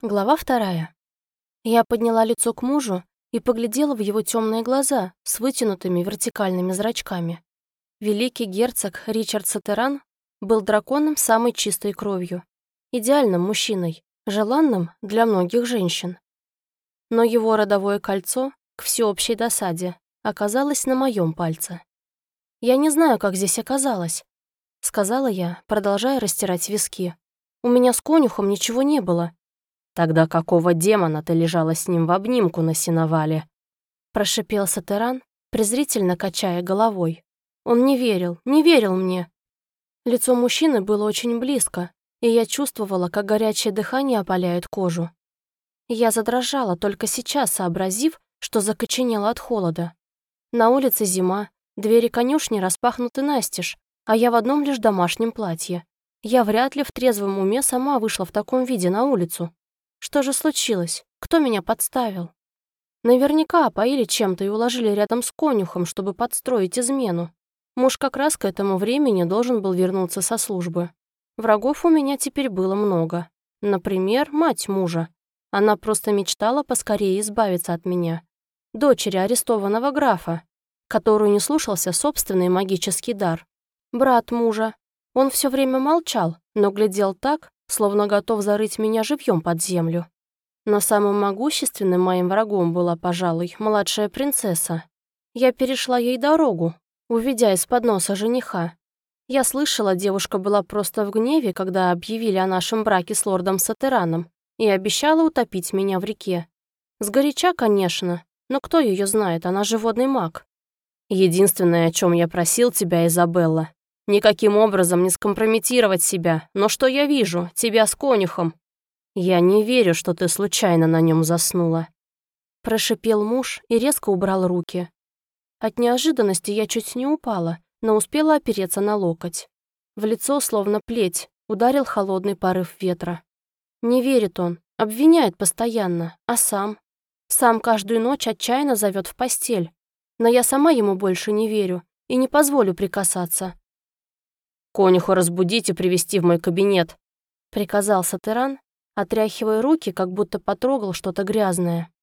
Глава 2. Я подняла лицо к мужу и поглядела в его темные глаза с вытянутыми вертикальными зрачками. Великий герцог Ричард Сатеран был драконом самой чистой кровью, идеальным мужчиной, желанным для многих женщин. Но его родовое кольцо, к всеобщей досаде, оказалось на моем пальце. «Я не знаю, как здесь оказалось», — сказала я, продолжая растирать виски. «У меня с конюхом ничего не было». «Тогда какого демона ты лежала с ним в обнимку на сеновале?» Прошипел Сатеран, презрительно качая головой. Он не верил мне. Лицо мужчины было очень близко, и я чувствовала, как горячее дыхание опаляет кожу. Я задрожала, только сейчас сообразив, что закоченела от холода. На улице зима, двери конюшни распахнуты настежь, а я в одном лишь домашнем платье. Я вряд ли в трезвом уме сама вышла в таком виде на улицу. Что же случилось? Кто меня подставил? Наверняка опоили чем-то и уложили рядом с конюхом, чтобы подстроить измену. Муж как раз к этому времени должен был вернуться со службы. Врагов у меня теперь было много. Например, мать мужа. Она просто мечтала поскорее избавиться от меня. Дочери арестованного графа, которую не слушался собственный магический дар. Брат мужа. Он все время молчал, но глядел так, словно готов зарыть меня живьем под землю. Но самым могущественным моим врагом была, пожалуй, младшая принцесса. Я перешла ей дорогу, уведя из-под носа жениха. Я слышала, девушка была просто в гневе, когда объявили о нашем браке с лордом Сатераном, и обещала утопить меня в реке. Сгоряча, конечно, но кто ее знает, она же водный маг. «Единственное, о чем я просил тебя, Изабелла, никаким образом не скомпрометировать себя, но что я вижу, тебя с конюхом. Я не верю, что ты случайно на нем заснула». Прошипел муж и резко убрал руки. От неожиданности я чуть не упала, но успела опереться на локоть. В лицо, словно плеть, ударил холодный порыв ветра. Не верит он, обвиняет постоянно, а сам? Сам каждую ночь отчаянно зовет в постель. Но я сама ему больше не верю и не позволю прикасаться. «Конюху разбудить и привести в мой кабинет», — приказал Сатеран, отряхивая руки, как будто потрогал что-то грязное.